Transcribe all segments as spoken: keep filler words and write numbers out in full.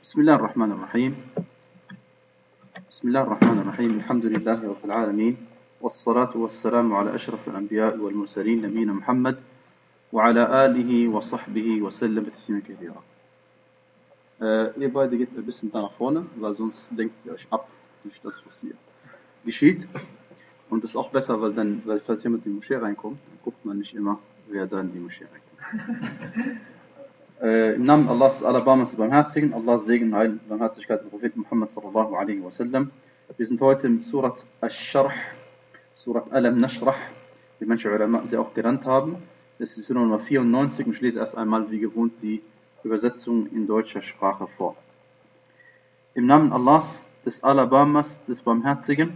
بسم الله الرحمن الرحيم بسم الله الرحمن الرحيم الحمد لله رب العالمين والصلاة والسلام على أشرف الأنبياء والمرسلين نبينا محمد وعلى آله وصحبه وسلم تسليما كثيرا. Äh, ihr beide geht ein bisschen da nach vorne, weil sonst lenkt ihr euch ab durch das, was hier geschieht. Und das ist auch besser, weil dann, weil falls jemand in die Moschee reinkommt, dann guckt man nicht immer, wer da in die Moschee reinkommt. Äh, Im Namen Allahs, Alabamas des Barmherzigen, Allahs Segen, Heil, Barmherzigkeit des Propheten Muhammad sallallahu alaihi wasallam. Wir sind heute im Surat Ash-Sharh, Surat Alam Nashrah, wie manche Ulama sie auch genannt haben. Das ist Nummer vierundneunzig und ich lese erst einmal wie gewohnt die Übersetzung in deutscher Sprache vor. Im Namen Allahs, des Alabamas, des Barmherzigen,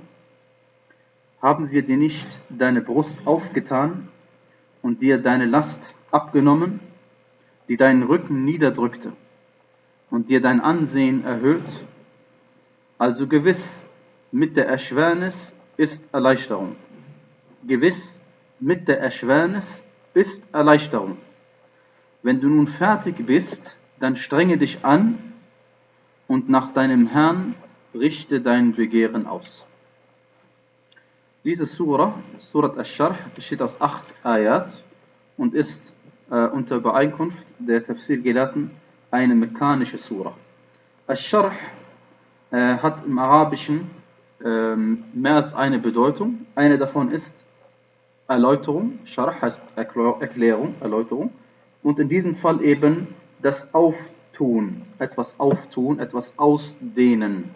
haben wir dir nicht deine Brust aufgetan und dir deine Last abgenommen, die deinen Rücken niederdrückte und dir dein Ansehen erhöht. Also gewiss, mit der Erschwernis ist Erleichterung. Gewiss, mit der Erschwernis ist Erleichterung. Wenn du nun fertig bist, dann strenge dich an und nach deinem Herrn richte dein Begehren aus. Diese Surah, Surat Ash-Sharh, besteht aus acht Ayat und ist äh, unter Übereinkunft der Tafsir-Gelehrten eine mekkanische Surah. Ash-Sharh äh, hat im Arabischen äh, mehr als eine Bedeutung. Eine davon ist Erläuterung. Sharh heißt Erklärung, Erläuterung. Und in diesem Fall eben das Auftun, etwas auftun, etwas ausdehnen.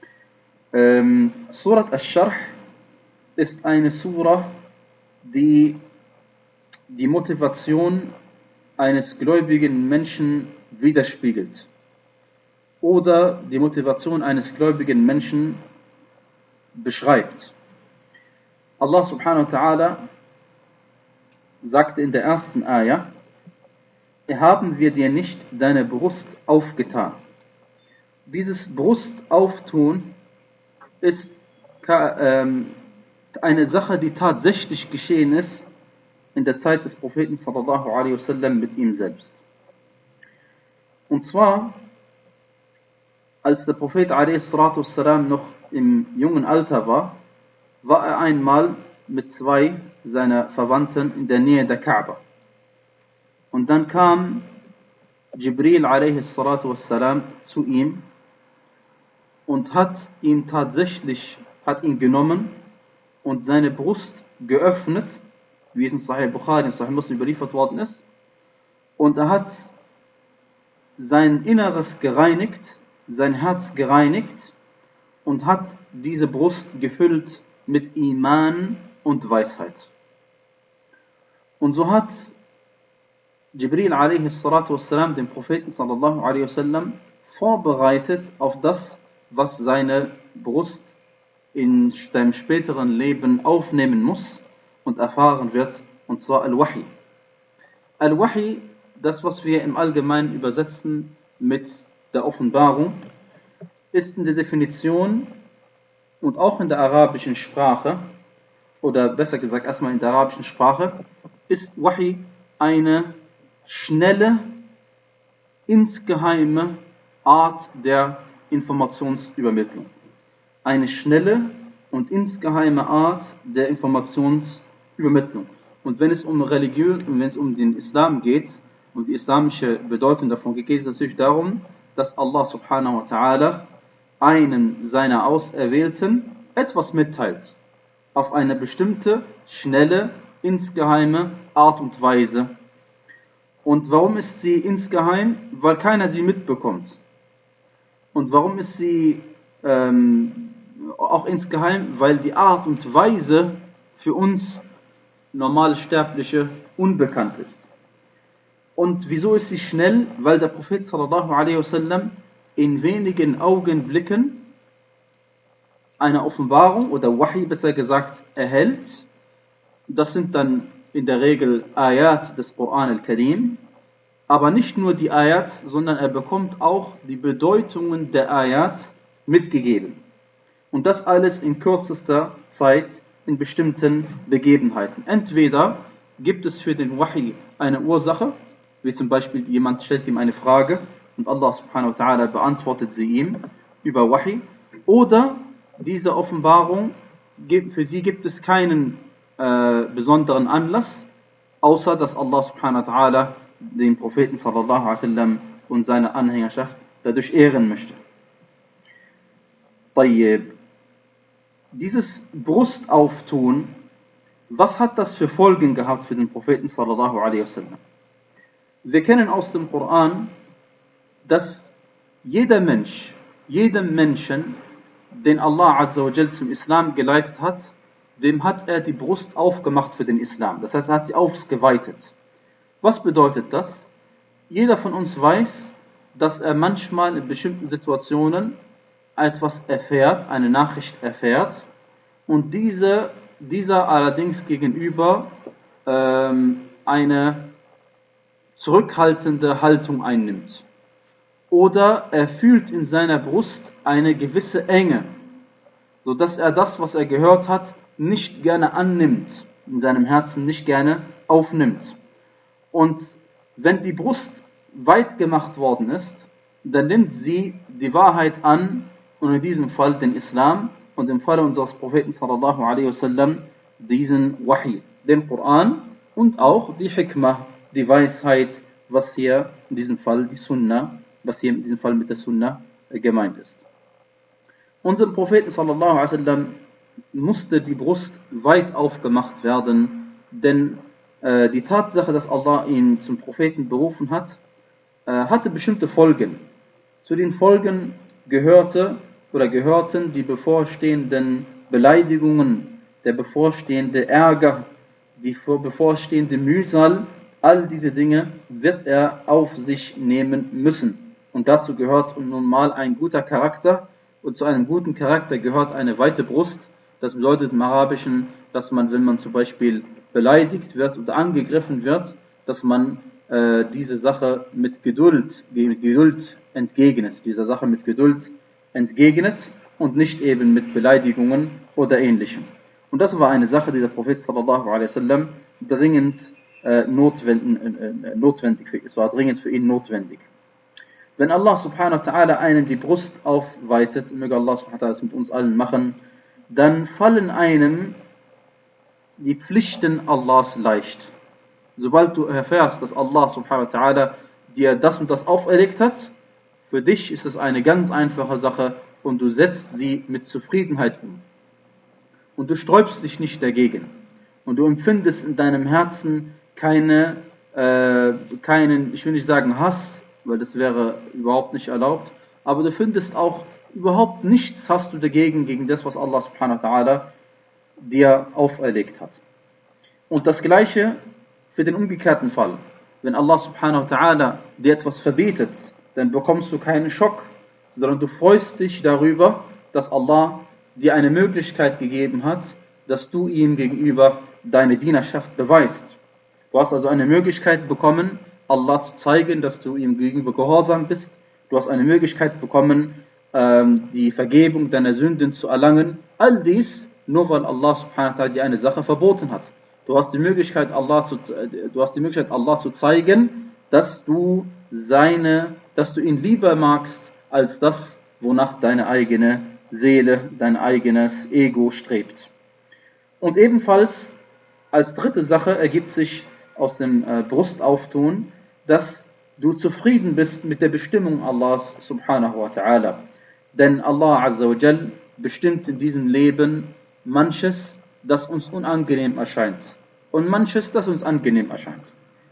Ähm, Surat Ash-Sharh ist eine Surah, die die Motivation eines gläubigen Menschen widerspiegelt oder die Motivation eines gläubigen Menschen beschreibt. Allah subhanahu wa ta'ala sagte in der ersten Ayah: Haben wir dir nicht deine Brust aufgetan? Dieses Brustauftun ist ähm, eine Sache, die tatsächlich geschehen ist in der Zeit des Propheten sallallahu alaihi wasallam mit ihm selbst. Und zwar, als der Prophet alaihi salatu wassalam noch im jungen Alter war, war er einmal mit zwei seiner Verwandten in der Nähe der Kaaba. Und dann kam Jibril alaihi salatu wassalam zu ihm und hat ihn tatsächlich, hat ihn genommen und seine Brust geöffnet, wie es in Sahih Bukhari und Sahih Muslim überliefert worden ist. Und er hat sein Inneres gereinigt, sein Herz gereinigt und hat diese Brust gefüllt mit Iman und Weisheit. Und so hat Jibril alaihi salatu wassalam den Propheten sallallahu alaihi wasallam vorbereitet auf das, was seine Brust in seinem späteren Leben aufnehmen muss und erfahren wird, und zwar Al-Wahi. Al-Wahi, das was wir im Allgemeinen übersetzen mit der Offenbarung, ist in der Definition und auch in der arabischen Sprache, oder besser gesagt erstmal in der arabischen Sprache, ist Wahi eine schnelle, insgeheime Art der Informationsübermittlung. Eine schnelle und insgeheime Art der Informationsübermittlung. Und wenn es um Religion und wenn es um den Islam geht und die islamische Bedeutung davon geht, geht es natürlich darum, dass Allah subhanahu wa ta'ala einen seiner Auserwählten etwas mitteilt. Auf eine bestimmte, schnelle, insgeheime Art und Weise. Und warum ist sie insgeheim? Weil keiner sie mitbekommt. Und warum ist sie ähm, auch insgeheim? Weil die Art und Weise für uns normale Sterbliche unbekannt ist. Und wieso ist sie schnell? Weil der Prophet sallallahu alaihi wasallam in wenigen Augenblicken eine Offenbarung oder Wahi besser gesagt erhält. Das sind dann in der Regel Ayat des Koran al-Karim. Aber nicht nur die Ayat, sondern er bekommt auch die Bedeutungen der Ayat mitgegeben. Und das alles in kürzester Zeit in bestimmten Begebenheiten. Entweder gibt es für den Wahi eine Ursache, wie zum Beispiel jemand stellt ihm eine Frage und Allah subhanahu wa ta'ala beantwortet sie ihm über Wahi, oder diese Offenbarung, für sie gibt es keinen äh, besonderen Anlass, außer dass Allah subhanahu wa ta'ala den Propheten sallallahu alaihi wasallam und seine Anhängerschaft dadurch ehren möchte. Tayyib. Dieses Brustauftun, was hat das für Folgen gehabt für den Propheten sallallahu alaihi wasallam? Wir kennen aus dem Koran, dass jeder Mensch, jedem Menschen, den Allah azza wa jal zum Islam geleitet hat, dem hat er die Brust aufgemacht für den Islam. Das heißt, er hat sie ausgeweitet. Was bedeutet das? Jeder von uns weiß, dass er manchmal in bestimmten Situationen etwas erfährt, eine Nachricht erfährt, und diese, dieser allerdings gegenüber ähm, eine zurückhaltende Haltung einnimmt. Oder er fühlt in seiner Brust eine gewisse Enge, sodass er das, was er gehört hat, nicht gerne annimmt, in seinem Herzen nicht gerne aufnimmt. Und wenn die Brust weit gemacht worden ist, dann nimmt sie die Wahrheit an, und in diesem Fall den Islam, und im Falle unseres Propheten sallallahu alaihi wasallam diesen Wahi, den Koran, und auch die Hikmah, die Weisheit, was hier in diesem Fall die Sunnah, was hier in diesem Fall mit der Sunnah gemeint ist. Unserem Propheten sallallahu alaihi wasallam musste die Brust weit aufgemacht werden, denn äh, die Tatsache, dass Allah ihn zum Propheten berufen hat, äh, hatte bestimmte Folgen. Zu den Folgen gehörte oder gehörten die bevorstehenden Beleidigungen, der bevorstehende Ärger, die bevorstehende Mühsal. All diese Dinge wird er auf sich nehmen müssen. Und dazu gehört nun mal ein guter Charakter, und zu einem guten Charakter gehört eine weite Brust. Das bedeutet im Arabischen, dass man, wenn man zum Beispiel beleidigt wird oder angegriffen wird, dass man äh, diese Sache mit Geduld, mit Geduld entgegnet, dieser Sache mit Geduld entgegnet und nicht eben mit Beleidigungen oder Ähnlichem. Und das war eine Sache, die der Prophet sallallahu alaihi wasallam dringend äh, notwendig, äh, notwendig für ihn, es war dringend für ihn notwendig. Wenn Allah subhanahu wa ta'ala einem die Brust aufweitet, möge Allah subhanahu wa ta'ala das mit uns allen machen, dann fallen einem die Pflichten Allahs leicht. Sobald du erfährst, dass Allah subhanahu wa ta'ala dir das und das auferlegt hat, für dich ist es eine ganz einfache Sache und du setzt sie mit Zufriedenheit um. Und du sträubst dich nicht dagegen. Und du empfindest in deinem Herzen keine, äh, keinen, ich will nicht sagen Hass, weil das wäre überhaupt nicht erlaubt, aber du findest auch überhaupt nichts hast du dagegen, gegen das, was Allah subhanahu wa ta'ala dir auferlegt hat. Und das Gleiche für den umgekehrten Fall. Wenn Allah subhanahu wa ta'ala dir etwas verbietet, dann bekommst du keinen Schock, sondern du freust dich darüber, dass Allah dir eine Möglichkeit gegeben hat, dass du ihm gegenüber deine Dienerschaft beweist. Du hast also eine Möglichkeit bekommen, Allah zu zeigen, dass du ihm gegenüber gehorsam bist. Du hast eine Möglichkeit bekommen, die Vergebung deiner Sünden zu erlangen. All dies nur, weil Allah subhanahu wa ta'ala dir eine Sache verboten hat. Du hast die Möglichkeit, Allah zu, du hast die Möglichkeit, Allah zu zeigen, dass du seine, dass du ihn lieber magst, als das, wonach deine eigene Seele, dein eigenes Ego strebt. Und ebenfalls als dritte Sache ergibt sich aus dem äh, Brustauftun, dass du zufrieden bist mit der Bestimmung Allahs subhanahu wa ta'ala. Denn Allah azza wa jal bestimmt in diesem Leben manches, das uns unangenehm erscheint, und manches, das uns angenehm erscheint.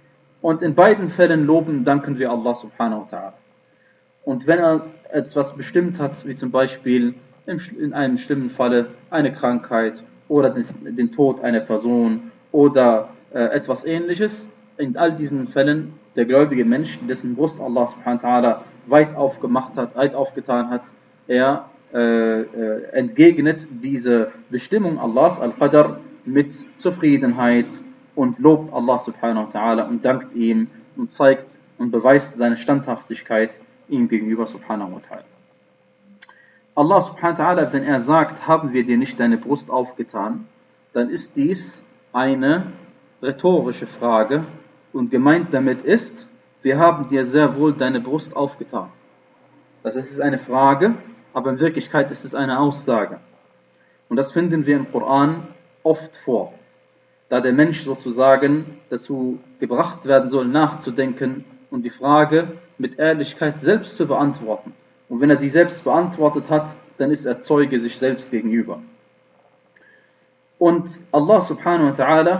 Und in beiden Fällen loben, danken wir Allah subhanahu wa ta'ala. Und wenn er etwas bestimmt hat, wie zum Beispiel in einem schlimmen Falle eine Krankheit oder den Tod einer Person oder äh, etwas Ähnliches, in all diesen Fällen der gläubige Mensch, dessen Brust Allah subhanahu wa ta'ala weit aufgemacht hat, weit aufgetan hat, er äh, äh, entgegnet diese Bestimmung Allahs, Al-Qadr, mit Zufriedenheit und lobt Allah subhanahu wa ta'ala und dankt ihm und zeigt und beweist seine Standhaftigkeit ihm gegenüber subhanahu wa ta'ala. Allah subhanahu wa ta'ala, wenn er sagt, haben wir dir nicht deine Brust aufgetan, dann ist dies eine rhetorische Frage und gemeint damit ist, wir haben dir sehr wohl deine Brust aufgetan. Das ist eine Frage, aber in Wirklichkeit ist es eine Aussage. Und das finden wir im Koran oft vor, da der Mensch sozusagen dazu gebracht werden soll, nachzudenken und die Frage mit Ehrlichkeit selbst zu beantworten. Und wenn er sie selbst beantwortet hat, dann ist er Zeuge sich selbst gegenüber. Und Allah subhanahu wa ta'ala,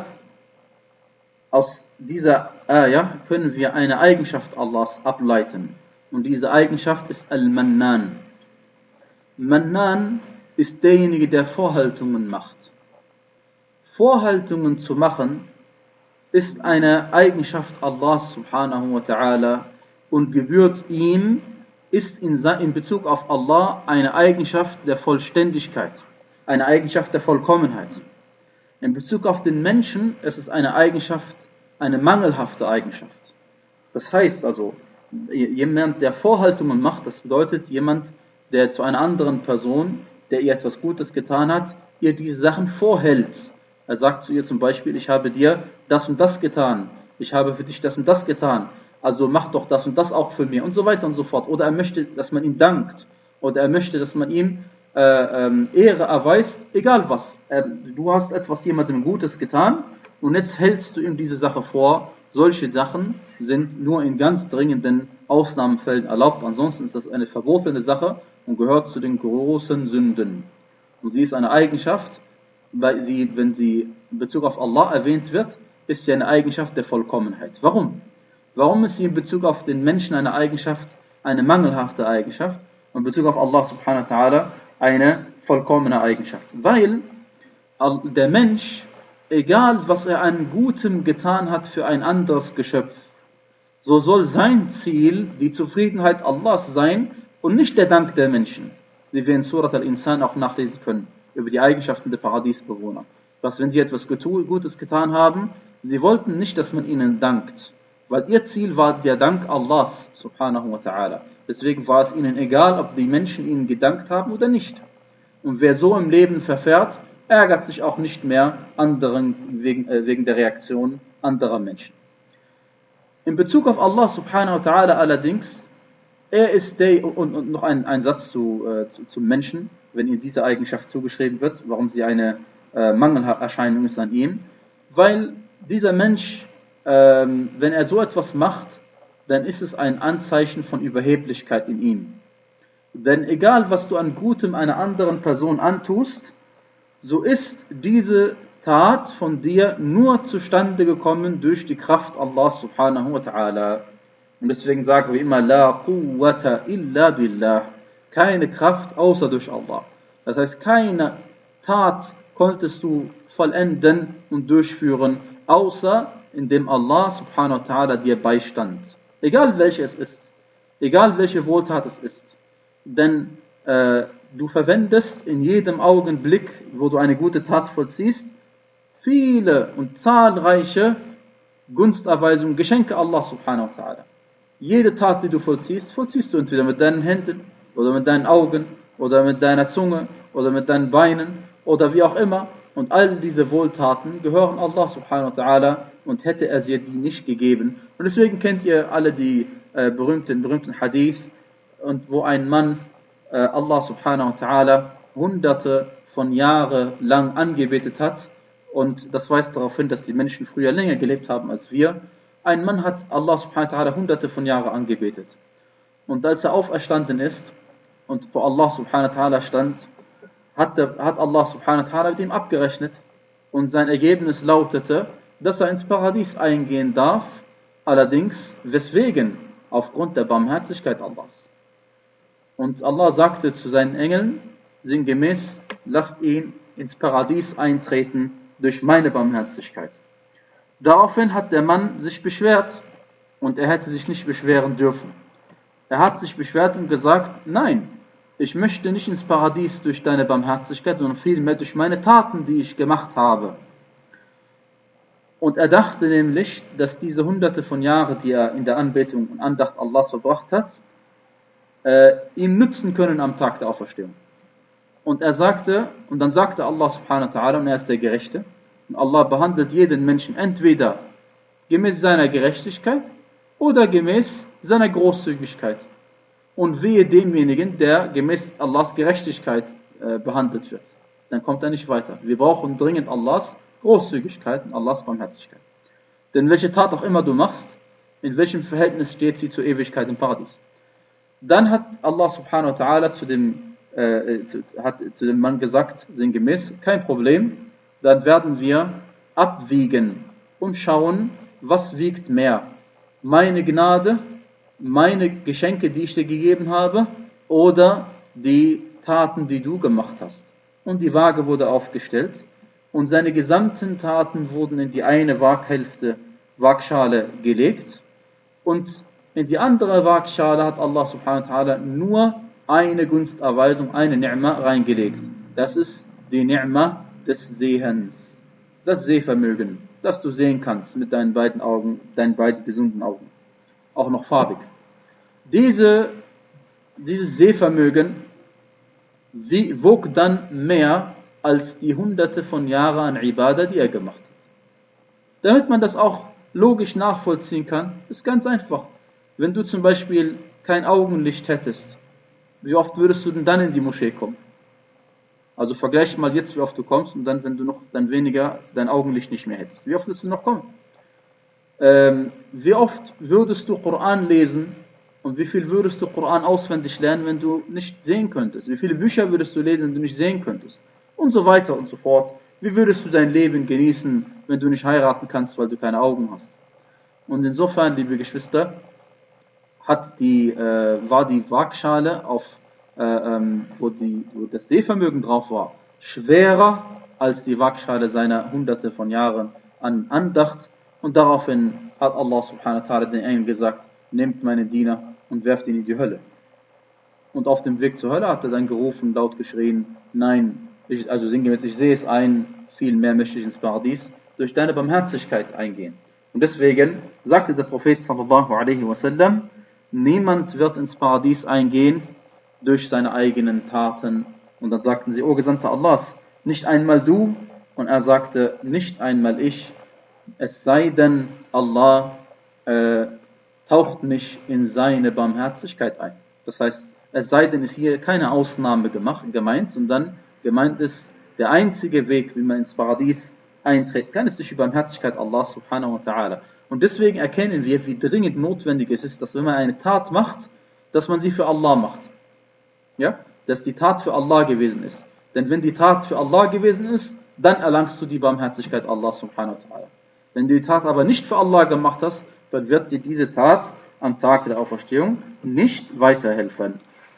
aus dieser Ayah können wir eine Eigenschaft Allahs ableiten. Und diese Eigenschaft ist Al-Mannan. Mannan ist derjenige, der Vorhaltungen macht. Vorhaltungen zu machen ist eine Eigenschaft Allahs subhanahu wa ta'ala und gebührt ihm, ist in, in Bezug auf Allah eine Eigenschaft der Vollständigkeit, eine Eigenschaft der Vollkommenheit. In Bezug auf den Menschen ist es eine Eigenschaft, eine mangelhafte Eigenschaft. Das heißt also, jemand, der Vorhaltungen macht, das bedeutet jemand, der zu einer anderen Person, der ihr etwas Gutes getan hat, ihr diese Sachen vorhält. Er sagt zu ihr zum Beispiel, ich habe dir das und das getan, ich habe für dich das und das getan, also mach doch das und das auch für mich und so weiter und so fort. Oder er möchte, dass man ihm dankt, oder er möchte, dass man ihm äh, ähm, Ehre erweist, egal was. Äh, du hast etwas jemandem Gutes getan und jetzt hältst du ihm diese Sache vor. Solche Sachen sind nur in ganz dringenden Ausnahmefällen erlaubt, ansonsten ist das eine verbotene Sache und gehört zu den großen Sünden. Und sie ist eine Eigenschaft, weil sie, wenn sie in Bezug auf Allah erwähnt wird, ist sie eine Eigenschaft der Vollkommenheit. Warum? Warum ist sie in Bezug auf den Menschen eine Eigenschaft, eine mangelhafte Eigenschaft und in Bezug auf Allah subhanahu wa ta'ala eine vollkommene Eigenschaft? Weil der Mensch, egal was er an Gutem getan hat für ein anderes Geschöpf, so soll sein Ziel die Zufriedenheit Allahs sein und nicht der Dank der Menschen, wie wir in Surat al-Insan auch nachlesen können, über die Eigenschaften der Paradiesbewohner. Dass wenn sie etwas Gutes getan haben, sie wollten nicht, dass man ihnen dankt, weil ihr Ziel war der Dank Allahs, subhanahu wa ta'ala. Deswegen war es ihnen egal, ob die Menschen ihnen gedankt haben oder nicht. Und wer so im Leben verfährt, ärgert sich auch nicht mehr anderen wegen, äh, wegen der Reaktion anderer Menschen. In Bezug auf Allah subhanahu wa ta'ala allerdings, er ist der, und, und noch ein, ein Satz zu, äh, zu, zum Menschen, wenn ihm diese Eigenschaft zugeschrieben wird, warum sie eine äh, Mangelerscheinung ist an ihm, weil dieser Mensch, ähm, wenn er so etwas macht, dann ist es ein Anzeichen von Überheblichkeit in ihm. Denn egal, was du an Gutem einer anderen Person antust, so ist diese Tat von dir nur zustande gekommen durch die Kraft Allah subhanahu wa ta'ala. Und deswegen sagen wir immer, La quwwata illa billah. Keine Kraft außer durch Allah. Das heißt, keine Tat konntest du vollenden und durchführen, außer indem Allah subhanahu wa ta'ala dir beistand. Egal welche es ist, egal welche Wohltat es ist. Denn äh, du verwendest in jedem Augenblick, wo du eine gute Tat vollziehst, viele und zahlreiche Gunsterweisungen, Geschenke Allah subhanahu wa ta'ala. Jede Tat, die du vollziehst, vollziehst du entweder mit deinen Händen oder mit deinen Augen oder mit deiner Zunge oder mit deinen Beinen oder wie auch immer. Und all diese Wohltaten gehören Allah subhanahu wa ta'ala und hätte er sie die nicht gegeben. Und deswegen kennt ihr alle die äh, berühmten, berühmten Hadith, und wo ein Mann äh, Allah subhanahu wa ta'ala hunderte von Jahren lang angebetet hat. Und das weist darauf hin, dass die Menschen früher länger gelebt haben als wir. Ein Mann hat Allah subhanahu wa ta'ala hunderte von Jahren angebetet. Und als er auferstanden ist und vor Allah subhanahu wa ta'ala stand, hat, der, hat Allah subhanahu wa ta'ala mit ihm abgerechnet. Und sein Ergebnis lautete, dass er ins Paradies eingehen darf, allerdings weswegen? Aufgrund der Barmherzigkeit Allahs. Und Allah sagte zu seinen Engeln, sinngemäß, lasst ihn ins Paradies eintreten durch meine Barmherzigkeit. Daraufhin hat der Mann sich beschwert und er hätte sich nicht beschweren dürfen. Er hat sich beschwert und gesagt, nein, ich möchte nicht ins Paradies durch deine Barmherzigkeit, sondern vielmehr durch meine Taten, die ich gemacht habe. Und er dachte nämlich, dass diese hunderte von Jahren, die er in der Anbetung und Andacht Allahs verbracht hat, äh, ihm nützen können am Tag der Auferstehung. Und er sagte, und dann sagte Allah subhanahu wa ta'ala, und er ist der Gerechte, und Allah behandelt jeden Menschen entweder gemäß seiner Gerechtigkeit oder gemäß seiner Großzügigkeit. Und wehe demjenigen, der gemäß Allahs Gerechtigkeit äh, behandelt wird. Dann kommt er nicht weiter. Wir brauchen dringend Allahs Großzügigkeit und Allahs Barmherzigkeit. Denn welche Tat auch immer du machst, in welchem Verhältnis steht sie zur Ewigkeit im Paradies? Dann hat Allah subhanahu wa ta'ala zu dem, äh, zu, hat zu dem Mann gesagt, sinngemäß, kein Problem, dann werden wir abwiegen und schauen, was wiegt mehr. Meine Gnade, meine Geschenke, die ich dir gegeben habe, oder die Taten, die du gemacht hast. Und die Waage wurde aufgestellt und seine gesamten Taten wurden in die eine Waaghälfte, Waagschale gelegt und in die andere Waagschale hat Allah subhanahu wa ta'ala nur eine Gunsterweisung, eine Ni'ma reingelegt. Das ist die Ni'ma des Sehens, das Sehvermögen, dass du sehen kannst mit deinen beiden Augen, deinen beiden gesunden Augen, auch noch farbig. Diese, dieses Sehvermögen wie, wog dann mehr als die hunderte von Jahren an Ibadah, die er gemacht hat. Damit man das auch logisch nachvollziehen kann, ist ganz einfach. Wenn du zum Beispiel kein Augenlicht hättest, wie oft würdest du denn dann in die Moschee kommen? Also vergleich mal jetzt, wie oft du kommst und dann, wenn du noch dann weniger dein Augenlicht nicht mehr hättest. Wie oft würdest du noch kommen? Ähm, wie oft würdest du Koran lesen und wie viel würdest du Koran auswendig lernen, wenn du nicht sehen könntest? Wie viele Bücher würdest du lesen, wenn du nicht sehen könntest? Und so weiter und so fort. Wie würdest du dein Leben genießen, wenn du nicht heiraten kannst, weil du keine Augen hast? Und insofern, liebe Geschwister, hat die, äh, war die Waagschale, auf, äh, ähm, wo, die, wo das Sehvermögen drauf war, schwerer als die Waagschale seiner hunderte von Jahren an Andacht. Und daraufhin hat Allah subhanahu wa ta'ala den Engel gesagt, nehmt meine Diener und werft ihn in die Hölle. Und auf dem Weg zur Hölle hat er dann gerufen, laut geschrien, nein, ich, also sinngemäß, ich sehe es ein, viel mehr möchte ich ins Paradies, durch deine Barmherzigkeit eingehen. Und deswegen sagte der Prophet sallallahu alaihi wasallam, niemand wird ins Paradies eingehen durch seine eigenen Taten. Und dann sagten sie, O Gesandter Allahs, nicht einmal du. Und er sagte, nicht einmal ich, es sei denn, Allah äh, taucht mich in seine Barmherzigkeit ein. Das heißt, es sei denn, ist hier keine Ausnahme gemacht, gemeint, sondern gemeint ist, der einzige Weg, wie man ins Paradies eintreten kann, ist durch die Barmherzigkeit Allah subhanahu wa ta'ala. Und deswegen erkennen wir, wie dringend notwendig es ist, dass wenn man eine Tat macht, dass man sie für Allah macht. Ja? Dass die Tat für Allah gewesen ist. Denn wenn die Tat für Allah gewesen ist, dann erlangst du die Barmherzigkeit Allah subhanahu wa ta'ala. Wenn du die Tat aber nicht für Allah gemacht hast, dann wird dir diese Tat am Tag der Auferstehung nicht weiterhelfen.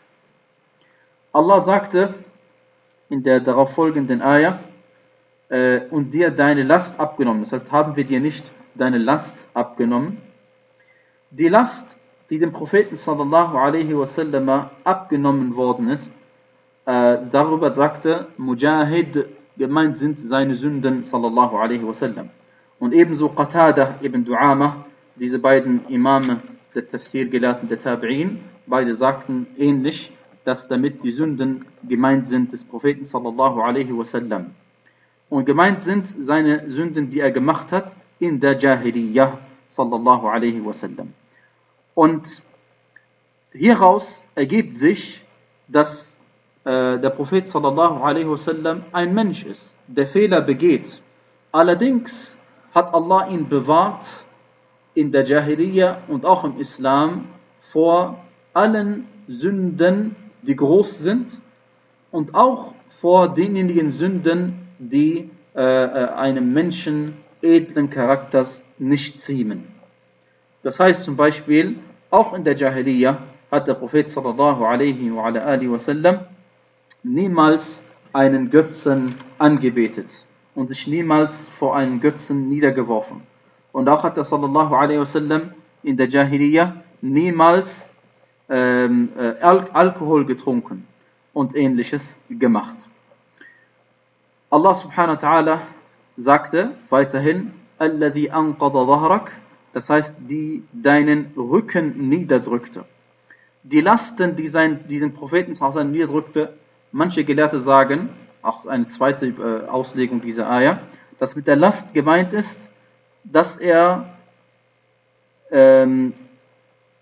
Allah sagte in der darauf folgenden Ayah, äh, und dir deine Last abgenommen. Das heißt, haben wir dir nicht deine Last abgenommen. Die Last, die dem Propheten sallallahu alaihi wasallam abgenommen worden ist, äh, darüber sagte Mujahid, gemeint sind seine Sünden sallallahu alaihi wasallam. Und ebenso Qatada ibn Du'ama, diese beiden Imame der Tafsir-Gelehrten der Tabi'in, beide sagten ähnlich, dass damit die Sünden gemeint sind des Propheten sallallahu alaihi wasallam. Und gemeint sind seine Sünden, die er gemacht hat in der Jahiliyyah sallallahu alaihi wasallam. Und hieraus ergibt sich, dass äh, der Prophet sallallahu alaihi wasallam ein Mensch ist, der Fehler begeht. Allerdings hat Allah ihn bewahrt in der Jahiliyyah und auch im Islam vor allen Sünden, die groß sind und auch vor denjenigen Sünden, die äh, einem Menschen edlen Charakters nicht ziemen. Das heißt zum Beispiel, auch in der Jahiliyyah hat der Prophet sallallahu alaihi wa ala alihi wasallam niemals einen Götzen angebetet und sich niemals vor einen Götzen niedergeworfen. Und auch hat er sallallahu alaihi wasallam in der Jahiliyyah niemals ähm, äh, Al- Alkohol getrunken und ähnliches gemacht. Allah subhanahu wa ta'ala sagte weiterhin, Alladhi anqada dhahrak, das heißt, die deinen Rücken niederdrückte. Die Lasten, die, sein, die den Propheten niederdrückte, manche Gelehrte sagen, auch eine zweite äh, Auslegung dieser Ayah, dass mit der Last gemeint ist, dass er ähm,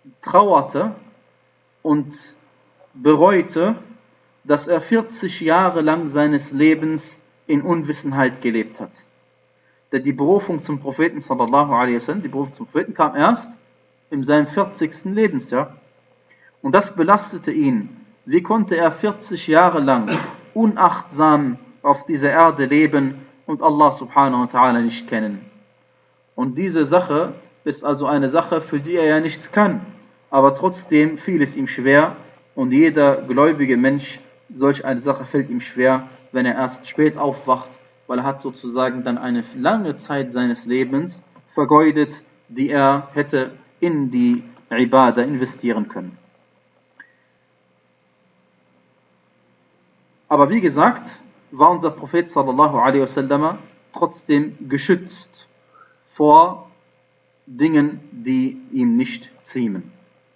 trauerte und bereute, dass er vierzig Jahre lang seines Lebens in Unwissenheit gelebt hat. Denn die Berufung zum Propheten sallallahu alaihi wasallam, die Berufung zum Propheten kam erst in seinem vierzigsten Lebensjahr. Und das belastete ihn. Wie konnte er vierzig Jahre lang unachtsam auf dieser Erde leben und Allah subhanahu wa ta'ala nicht kennen? Und diese Sache ist also eine Sache, für die er ja nichts kann. Aber trotzdem fiel es ihm schwer und jeder gläubige Mensch, solch eine Sache fällt ihm schwer, wenn er erst spät aufwacht, weil er hat sozusagen dann eine lange Zeit seines Lebens vergeudet, die er hätte in die Ibadah investieren können. Aber wie gesagt, war unser Prophet sallallahu alaihi wasallam trotzdem geschützt vor Dingen, die ihm nicht ziemen.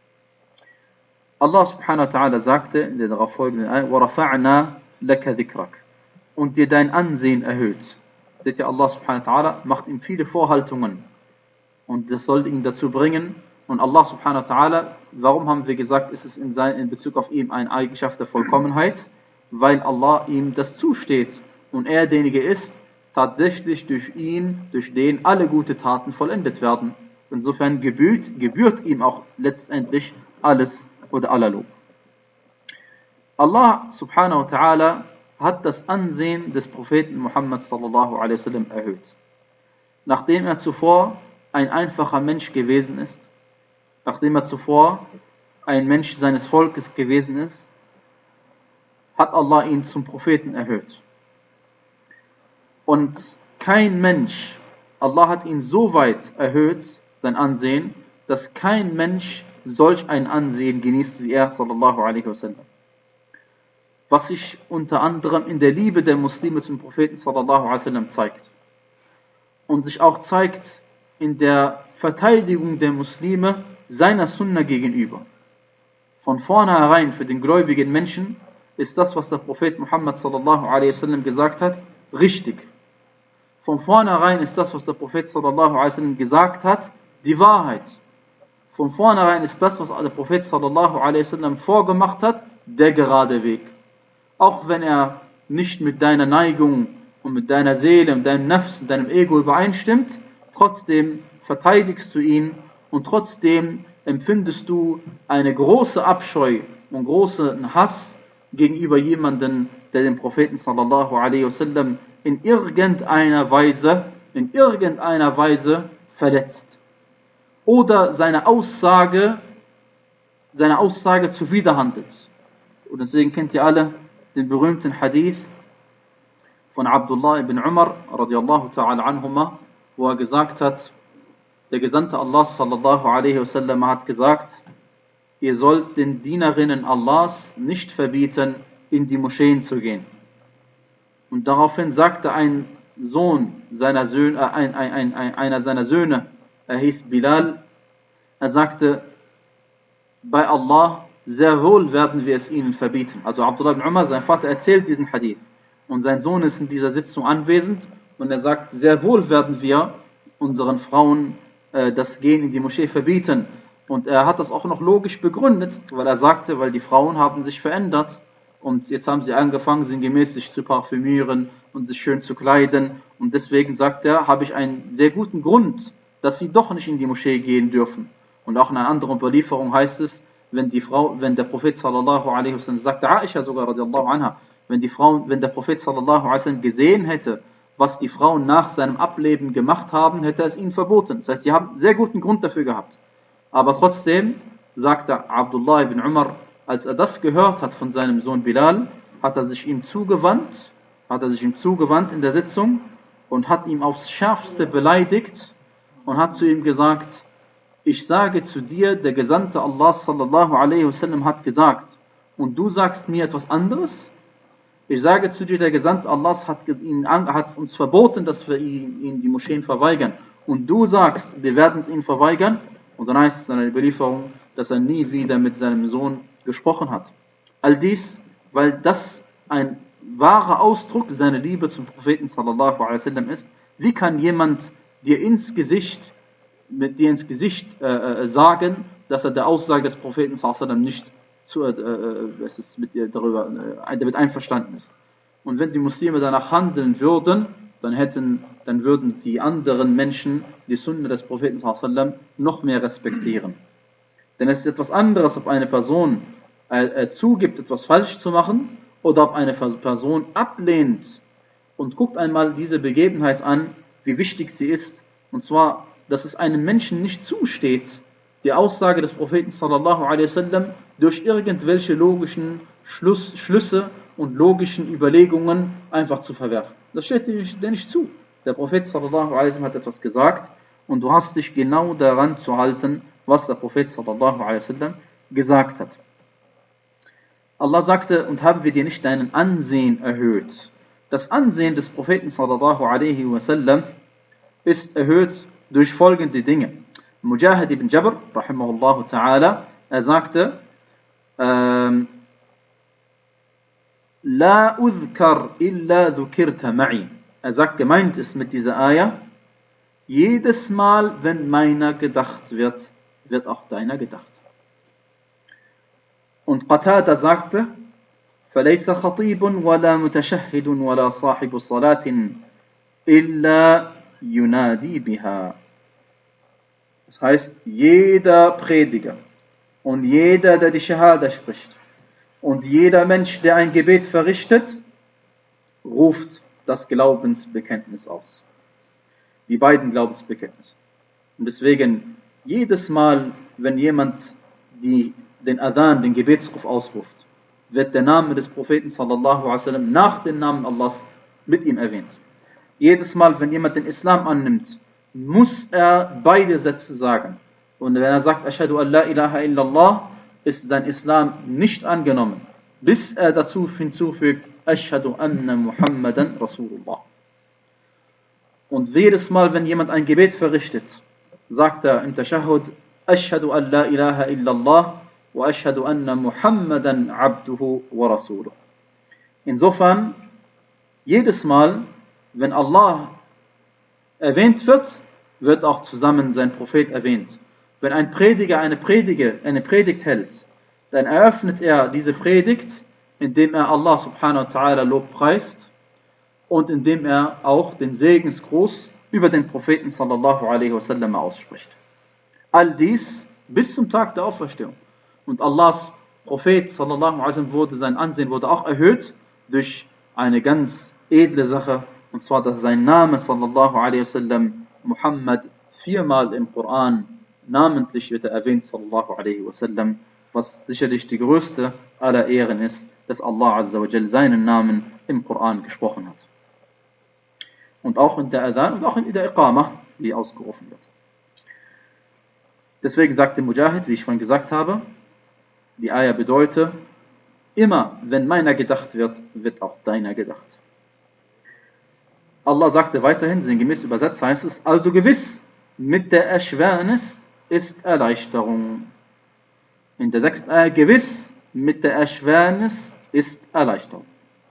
Allah subhanahu wa ta'ala sagte in der darauf folgenden Ayah, وَرَفَعْنَا لَكَ ذِكْرَكَ, und dir dein Ansehen erhöht. Seht ihr, Allah subhanahu wa ta'ala macht ihm viele Vorhaltungen und das soll ihn dazu bringen. Und Allah subhanahu wa ta'ala, warum haben wir gesagt, ist es in, sein, in Bezug auf ihn eine Eigenschaft der Vollkommenheit? Weil Allah ihm das zusteht und er derjenige ist, tatsächlich durch ihn, durch den alle gute Taten vollendet werden. Insofern gebührt, gebührt ihm auch letztendlich alles oder aller Lob. Allah subhanahu wa ta'ala hat das Ansehen des Propheten Muhammad sallallahu alaihi wasallam erhöht. Nachdem er zuvor ein einfacher Mensch gewesen ist, nachdem er zuvor ein Mensch seines Volkes gewesen ist, hat Allah ihn zum Propheten erhöht. Und kein Mensch, Allah hat ihn so weit erhöht, sein Ansehen, dass kein Mensch solch ein Ansehen genießt wie er, sallallahu alaihi wasallam. Was sich unter anderem in der Liebe der Muslime zum Propheten, sallallahu alaihi wasallam, zeigt. Und sich auch zeigt in der Verteidigung der Muslime seiner Sunna gegenüber. Von vornherein für den gläubigen Menschen ist das, was der Prophet Muhammad sallallahu alaihi wasallam gesagt hat, richtig. Von vornherein ist das, was der Prophet sallallahu alaihi wasallam gesagt hat, die Wahrheit. Von vornherein ist das, was der Prophet sallallahu alaihi wasallam vorgemacht hat, der gerade Weg. Auch wenn er nicht mit deiner Neigung und mit deiner Seele, mit deinem Nafs und deinem Ego übereinstimmt, trotzdem verteidigst du ihn und trotzdem empfindest du eine große Abscheu und großen Hass gegenüber jemandem, der den Propheten sallallahu alaihi wasallam in irgendeiner Weise, in irgendeiner Weise verletzt. Oder seine Aussage, seine Aussage zuwiderhandelt. Und deswegen kennt ihr alle den berühmten Hadith von Abdullah ibn Umar radiallahu ta'ala anhuma, wo er gesagt hat, der Gesandte Allah sallallahu alaihi wasallam hat gesagt, ihr sollt den Dienerinnen Allahs nicht verbieten, in die Moscheen zu gehen. Und daraufhin sagte ein Sohn seiner Söhne, äh, ein, ein, ein, einer seiner Söhne, er hieß Bilal, er sagte, bei Allah, sehr wohl werden wir es ihnen verbieten. Also Abdullah ibn Umar, sein Vater, erzählt diesen Hadith. Und sein Sohn ist in dieser Sitzung anwesend und er sagt, sehr wohl werden wir unseren Frauen äh, das Gehen in die Moschee verbieten. Und er hat das auch noch logisch begründet, weil er sagte, weil die Frauen haben sich verändert und jetzt haben sie angefangen, sinngemäß sich zu parfümieren und sich schön zu kleiden. Und deswegen sagt er, habe ich einen sehr guten Grund, dass sie doch nicht in die Moschee gehen dürfen. Und auch in einer anderen Überlieferung heißt es, wenn die Frau, wenn der Prophet sallallahu alaihi wasallam, sagte Aisha sogar radiallahu anha, wenn die Frau, wenn der Prophet sallallahu alaihi wasallam gesehen hätte, was die Frauen nach seinem Ableben gemacht haben, hätte er es ihnen verboten. Das heißt, sie haben sehr guten Grund dafür gehabt. Aber trotzdem sagte Abdullah ibn Umar, als er das gehört hat von seinem Sohn Bilal, hat er sich ihm zugewandt, hat er sich ihm zugewandt in der Sitzung und hat ihm aufs Schärfste beleidigt und hat zu ihm gesagt, ich sage zu dir, der Gesandte Allah sallallahu alaihi wasallam hat gesagt und du sagst mir etwas anderes? Ich sage zu dir, der Gesandte Allahs hat, ihn, hat uns verboten, dass wir ihn, ihn die Moscheen verweigern und du sagst, wir werden es ihnen verweigern. Und dann heißt es in einer Überlieferung, dass er nie wieder mit seinem Sohn gesprochen hat. All dies, weil das ein wahrer Ausdruck seiner Liebe zum Propheten sallallahu alaihi wasallam ist. Wie kann jemand dir ins Gesicht, mit dir ins Gesicht äh, sagen, dass er der Aussage des Propheten sallallahu alaihi wasallam nicht zu, äh, es ist mit ihr darüber, äh, damit einverstanden ist. Und wenn die Muslime danach handeln würden, dann hätten, dann würden die anderen Menschen die Sunna des Propheten sallallahu alaihi wasallam noch mehr respektieren. Denn es ist etwas anderes, ob eine Person äh, äh, zugibt, etwas falsch zu machen, oder ob eine Person ablehnt. Und guckt einmal diese Begebenheit an, wie wichtig sie ist. Und zwar, dass es einem Menschen nicht zusteht, die Aussage des Propheten sallallahu alaihi wasallam durch irgendwelche logischen Schluss, Schlüsse und logischen Überlegungen einfach zu verwerfen. Das steht dir nicht, dir nicht zu. Der Prophet sallallahu alaihi wasallam hat etwas gesagt und du hast dich genau daran zu halten, was der Prophet sallallahu alaihi wasallam gesagt hat. Allah sagte, und haben wir dir nicht deinen Ansehen erhöht? Das Ansehen des Propheten sallallahu alaihi wasallam ist erhöht durch folgende Dinge. Mujahid ibn Jabr, rahimahullah ta'ala, er sagte, ähm, La udhkar illa dhukirta ma'i. Er sagt, gemeint ist mit dieser Ayah, jedes Mal, wenn meiner gedacht wird, wird auch deiner gedacht. Und Qatada sagte, فَلَيْسَ خَطِيبٌ وَلَا مُتَشَهِّدٌ وَلَا صَاحِبُ صَلَاةٍ إِلَّا يُنَادِي بِهَا. Das heißt, jeder Prediger und jeder, der die Shahada spricht und jeder Mensch, der ein Gebet verrichtet, ruft das Glaubensbekenntnis aus. Die beiden Glaubensbekenntnisse. Und deswegen, jedes Mal, wenn jemand die, den Adhan, den Gebetsruf ausruft, wird der Name des Propheten sallallahu alaihi wasallam nach dem Namen Allahs mit ihm erwähnt. Jedes Mal, wenn jemand den Islam annimmt, muss er beide Sätze sagen. Und wenn er sagt, Ashhadu an la ilaha illallah, ist sein Islam nicht angenommen, bis er dazu hinzufügt, Ashhadu anna Muhammadan Rasulullah. Und jedes Mal, wenn jemand ein Gebet verrichtet, sagt er im Tashahhud, Ashhadu an la ilaha illallah wa ashhadu anna Muhammadan abduhu wa rasuluh. Insofern, jedes Mal, wenn Allah erwähnt wird, wird auch zusammen sein Prophet erwähnt. Wenn ein Prediger eine, Predige, eine Predigt hält, dann eröffnet er diese Predigt, indem er Allah subhanahu wa ta'ala lobpreist und indem er auch den Segensgruß über den Propheten sallallahu alaihi wasallam ausspricht. All dies bis zum Tag der Auferstehung. Und Allahs Prophet sallallahu alaihi wasallam wurde, sein Ansehen wurde auch erhöht durch eine ganz edle Sache, und zwar, dass sein Name sallallahu alaihi wasallam Muhammad viermal im Koran namentlich wird er erwähnt sallallahu alaihi wasallam, was sicherlich die größte aller Ehren ist, dass Allah azza wa jal seinen Namen im Koran gesprochen hat. Und auch in der Adhan und auch in der Iqamah, die ausgerufen wird. Deswegen sagte Mujahid, wie ich vorhin gesagt habe, die Ayah bedeutet, immer wenn meiner gedacht wird, wird auch deiner gedacht. Allah sagte weiterhin, sinngemäß übersetzt heißt es, also gewiss, mit der Erschwernis ist Erleichterung. In der sechsten Ayah, gewiss, mit der Erschwernis ist Erleichterung.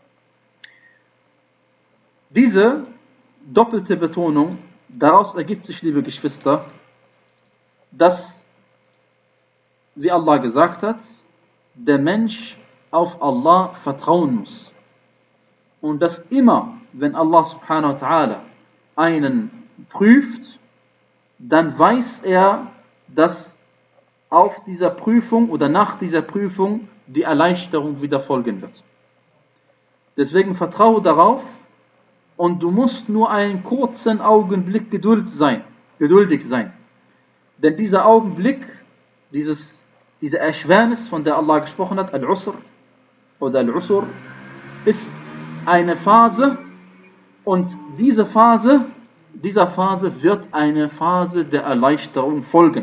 Diese doppelte Betonung, daraus ergibt sich, liebe Geschwister, dass, wie Allah gesagt hat, der Mensch auf Allah vertrauen muss. Und dass immer, wenn Allah subhanahu wa ta'ala einen prüft, dann weiß er, dass auf dieser Prüfung oder nach dieser Prüfung die Erleichterung wieder folgen wird. Deswegen vertraue darauf und du musst nur einen kurzen Augenblick Geduld sein, geduldig sein. Denn dieser Augenblick, dieses, diese Erschwernis, von der Allah gesprochen hat, Al-Usr oder Al-Usr, ist eine Phase, und diese Phase, dieser Phase wird eine Phase der Erleichterung folgen.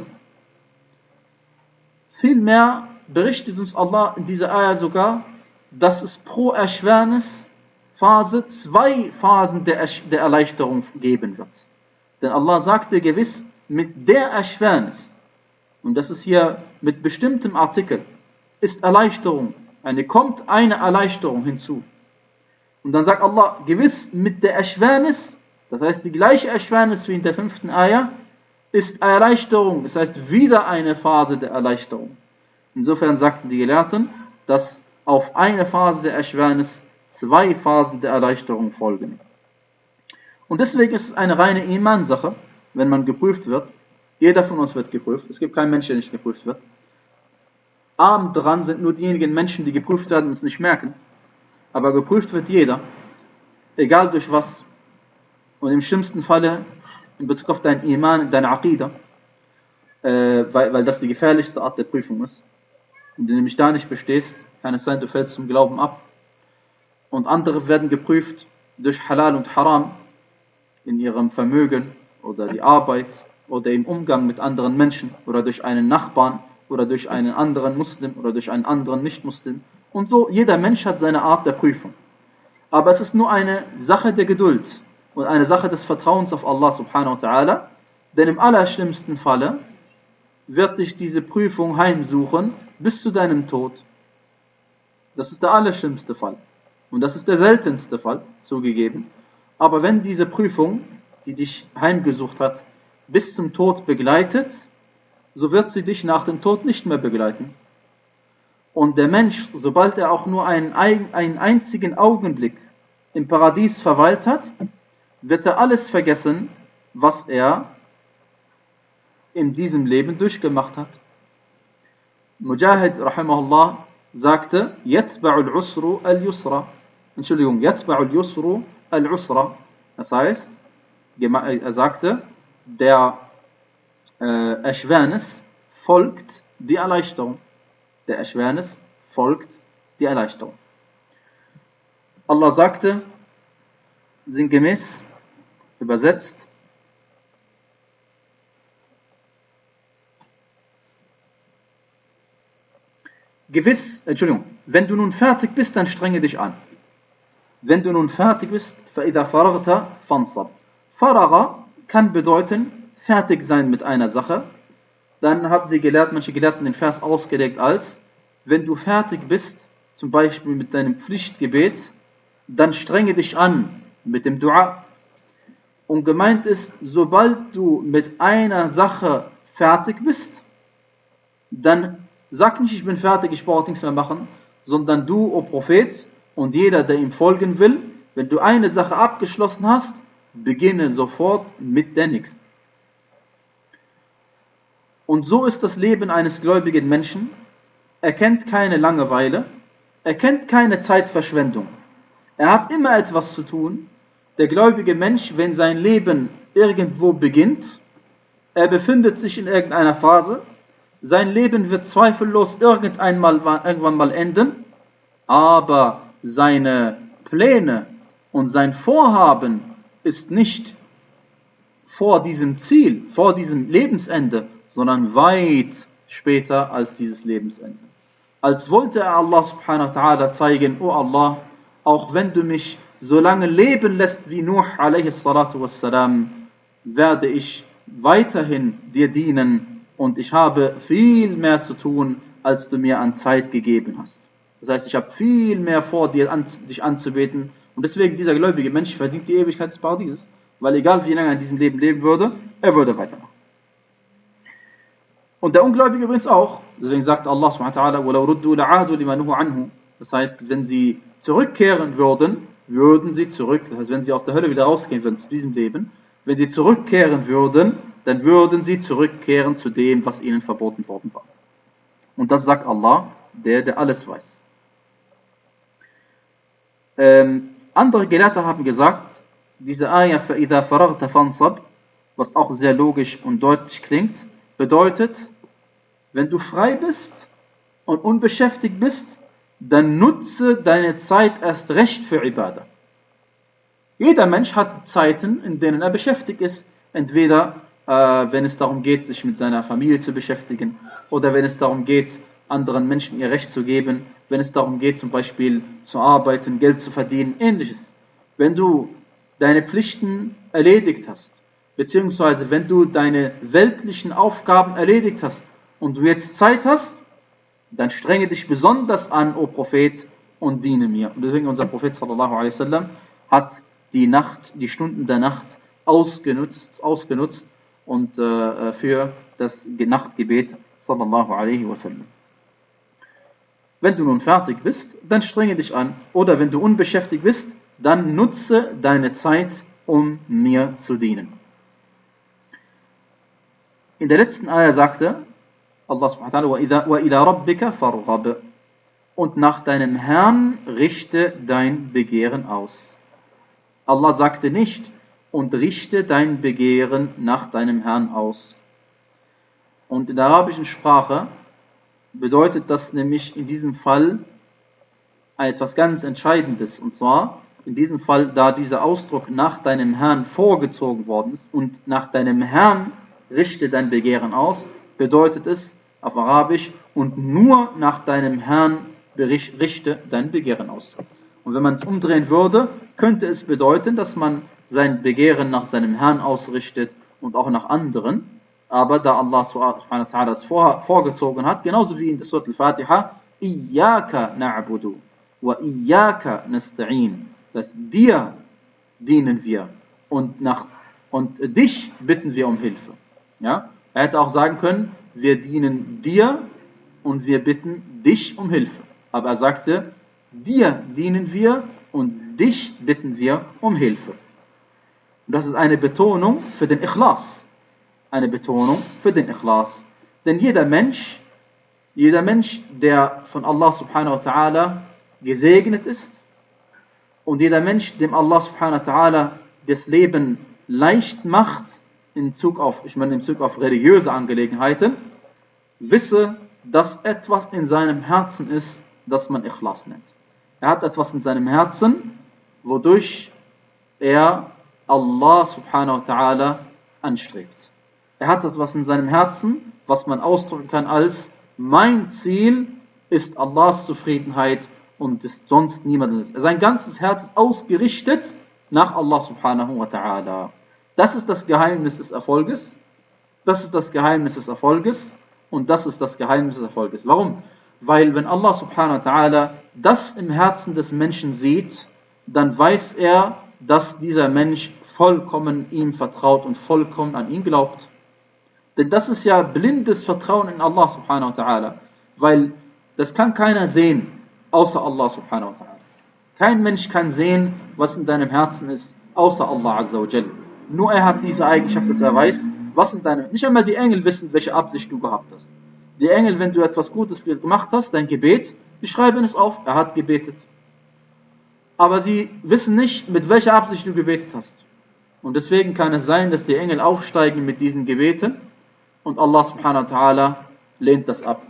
Vielmehr berichtet uns Allah in dieser Ayah sogar, dass es pro Erschwernisphase zwei Phasen der, Ersch- der Erleichterung geben wird. Denn Allah sagte gewiss, mit der Erschwernis, und das ist hier mit bestimmtem Artikel, ist Erleichterung, eine kommt eine Erleichterung hinzu. Und dann sagt Allah, gewiss mit der Erschwernis, das heißt die gleiche Erschwernis wie in der fünften Ayah, ist Erleichterung, das heißt wieder eine Phase der Erleichterung. Insofern sagten die Gelehrten, dass auf eine Phase der Erschwernis zwei Phasen der Erleichterung folgen. Und deswegen ist es eine reine Iman-Sache, wenn man geprüft wird. Jeder von uns wird geprüft. Es gibt keinen Menschen, der nicht geprüft wird. Arm dran sind nur diejenigen Menschen, die geprüft werden und es nicht merken. Aber geprüft wird jeder, egal durch was. Und im schlimmsten Falle in Bezug auf dein Iman, deine Aqidah, äh, weil, weil das die gefährlichste Art der Prüfung ist. Wenn du nämlich da nicht bestehst, kann es sein, du fällst zum Glauben ab. Und andere werden geprüft durch Halal und Haram in ihrem Vermögen oder die Arbeit oder im Umgang mit anderen Menschen oder durch einen Nachbarn oder durch einen anderen Muslim oder durch einen anderen Nicht-Muslim. Und so, jeder Mensch hat seine Art der Prüfung. Aber es ist nur eine Sache der Geduld und eine Sache des Vertrauens auf Allah subhanahu wa ta'ala, denn im allerschlimmsten Falle wird dich diese Prüfung heimsuchen bis zu deinem Tod. Das ist der allerschlimmste Fall. Und das ist der seltenste Fall, zugegeben. Aber wenn diese Prüfung, die dich heimgesucht hat, bis zum Tod begleitet, so wird sie dich nach dem Tod nicht mehr begleiten. Und der Mensch, sobald er auch nur einen, einen einzigen Augenblick im Paradies verweilt hat, wird er alles vergessen, was er in diesem Leben durchgemacht hat. Mujahid, rahimahullah, sagte, Yatba'ul Usru al-Yusra. Entschuldigung, Yatba'ul Yusru al-Usra. Das heißt, er sagte, der äh, Erschwernis folgt die Erleichterung. Der Erschwernis folgt die Erleichterung. Allah sagte, sinngemäß übersetzt, gewiss, Entschuldigung, wenn du nun fertig bist, dann strenge dich an. Wenn du nun fertig bist, فَإِذَا فَرَغْتَ فَانْصَبْ. Faragha kann bedeuten, fertig sein mit einer Sache. Dann haben die Gelehrten, manche Gelehrten den Vers ausgelegt als, wenn du fertig bist, zum Beispiel mit deinem Pflichtgebet, dann strenge dich an mit dem Dua. Und gemeint ist, sobald du mit einer Sache fertig bist, dann sag nicht, ich bin fertig, ich brauche nichts mehr machen, sondern du, o Prophet, und jeder, der ihm folgen will, wenn du eine Sache abgeschlossen hast, beginne sofort mit der nächsten. Und so ist das Leben eines gläubigen Menschen. Er kennt keine Langeweile, er kennt keine Zeitverschwendung. Er hat immer etwas zu tun. Der gläubige Mensch, wenn sein Leben irgendwo beginnt, er befindet sich in irgendeiner Phase, sein Leben wird zweifellos irgendeinmal, irgendwann mal enden, aber seine Pläne und sein Vorhaben ist nicht vor diesem Ziel, vor diesem Lebensende, sondern weit später als dieses Lebensende. Als wollte er Allah subhanahu wa ta'ala zeigen, oh Allah, auch wenn du mich so lange leben lässt wie Nuh alaihi salatu wassalam, werde ich weiterhin dir dienen und ich habe viel mehr zu tun, als du mir an Zeit gegeben hast. Das heißt, ich habe viel mehr vor, dir an, dich anzubeten. Und deswegen, dieser gläubige Mensch verdient die Ewigkeit des Paradieses. Weil egal wie lange er in diesem Leben leben würde, er würde weitermachen. Und der Ungläubige übrigens auch. Deswegen sagt Allah subhanahu wa ta'ala, وَلَوْ رُدُّوا لَعَادُوا لِمَا نُهُوا عَنْهُ. Das heißt, wenn sie zurückkehren würden, würden sie zurück, das heißt, wenn sie aus der Hölle wieder rausgehen würden zu diesem Leben, wenn sie zurückkehren würden, dann würden sie zurückkehren zu dem, was ihnen verboten worden war. Und das sagt Allah, der, der alles weiß. Ähm, andere Gelehrte haben gesagt, diese Ayah فَإِذَا فَرَغْتَ فَانْصَبْ, was auch sehr logisch und deutlich klingt, bedeutet, wenn du frei bist und unbeschäftigt bist, dann nutze deine Zeit erst recht für Ibadah. Jeder Mensch hat Zeiten, in denen er beschäftigt ist. Entweder, äh, wenn es darum geht, sich mit seiner Familie zu beschäftigen, oder wenn es darum geht, anderen Menschen ihr Recht zu geben, wenn es darum geht, zum Beispiel zu arbeiten, Geld zu verdienen, ähnliches. Wenn du deine Pflichten erledigt hast, beziehungsweise wenn du deine weltlichen Aufgaben erledigt hast und du jetzt Zeit hast, dann strenge dich besonders an, o Prophet, und diene mir. Und deswegen unser Prophet sallallahu alaihi wasallam hat die Nacht, die Stunden der Nacht ausgenutzt, ausgenutzt, und äh, für das Nachtgebet sallallahu alaihi wasallam. Wenn du nun fertig bist, dann strenge dich an. Oder wenn du unbeschäftigt bist, dann nutze deine Zeit, um mir zu dienen. In der letzten Ayah sagte Allah subhanahu wa ta'ala, wa ila rabbika farghab. Und nach deinem Herrn richte dein Begehren aus. Allah sagte nicht, und richte dein Begehren nach deinem Herrn aus. Und in der arabischen Sprache bedeutet das nämlich in diesem Fall etwas ganz Entscheidendes. Und zwar in diesem Fall, da dieser Ausdruck nach deinem Herrn vorgezogen worden ist und nach deinem Herrn richte dein Begehren aus, bedeutet es auf Arabisch und nur nach deinem Herrn richte dein Begehren aus. Und wenn man es umdrehen würde, könnte es bedeuten, dass man sein Begehren nach seinem Herrn ausrichtet und auch nach anderen. Aber da Allah subhanahu wa ta'ala das vor, vorgezogen hat, genauso wie in der Surah Al-Fatiha, Iyaka na'budu wa Iyaka nasta'in. Das heißt, dir dienen wir und, nach, und dich bitten wir um Hilfe. Ja? Er hätte auch sagen können, wir dienen dir und wir bitten dich um Hilfe. Aber er sagte, dir dienen wir und dich bitten wir um Hilfe. Und das ist eine Betonung für den Ikhlas. Eine Betonung für den Ikhlas. Denn jeder Mensch, jeder Mensch, der von Allah subhanahu wa ta'ala gesegnet ist und jeder Mensch, dem Allah subhanahu wa ta'ala das Leben leicht macht, in Bezug auf, ich meine in Bezug auf religiöse Angelegenheiten, wisse, dass etwas in seinem Herzen ist, das man Ikhlas nennt. Er hat etwas in seinem Herzen, wodurch er Allah subhanahu wa ta'ala anstrebt. Er hat etwas in seinem Herzen, was man ausdrücken kann als mein Ziel ist Allahs Zufriedenheit und ist sonst niemandes. Sein ganzes Herz ist ausgerichtet nach Allah subhanahu wa ta'ala. Das ist das Geheimnis des Erfolges. Das ist das Geheimnis des Erfolges und das ist das Geheimnis des Erfolges. Warum? Weil wenn Allah subhanahu wa ta'ala das im Herzen des Menschen sieht, dann weiß er, dass dieser Mensch vollkommen ihm vertraut und vollkommen an ihn glaubt. Denn das ist ja blindes Vertrauen in Allah subhanahu wa ta'ala. Weil das kann keiner sehen, außer Allah subhanahu wa ta'ala. Kein Mensch kann sehen, was in deinem Herzen ist, außer Allah azza wa jal. Nur er hat diese Eigenschaft, dass er weiß, was in deinem... Nicht einmal die Engel wissen, welche Absicht du gehabt hast. Die Engel, wenn du etwas Gutes gemacht hast, dein Gebet, die schreiben es auf, er hat gebetet. Aber sie wissen nicht, mit welcher Absicht du gebetet hast. Und deswegen kann es sein, dass die Engel aufsteigen mit diesen Gebeten und Allah subhanahu wa ta'ala lehnt das ab.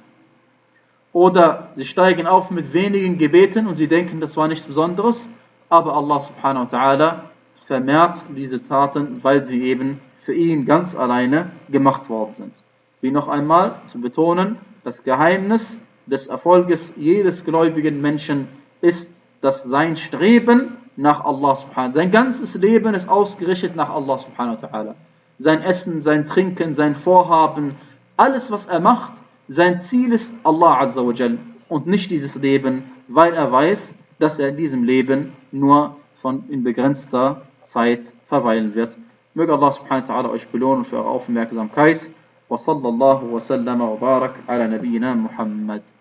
Oder sie steigen auf mit wenigen Gebeten und sie denken, das war nichts Besonderes, aber Allah subhanahu wa ta'ala vermehrt diese Taten, weil sie eben für ihn ganz alleine gemacht worden sind. Wie noch einmal zu betonen, das Geheimnis des Erfolges jedes gläubigen Menschen ist, dass sein Streben nach Allah subhanahu wa ta'ala, sein ganzes Leben ist ausgerichtet nach Allah subhanahu wa ta'ala. Sein Essen, sein Trinken, sein Vorhaben, alles was er macht, sein Ziel ist Allah azza wa jal und nicht dieses Leben, weil er weiß, dass er in diesem Leben nur von in begrenzter Zeit verweilen wird. Möge Allah subhanahu wa ta'ala euch belohnen für eure Aufmerksamkeit. Wa sallallahu wa sallama wa barak ala nabiyyina Muhammad.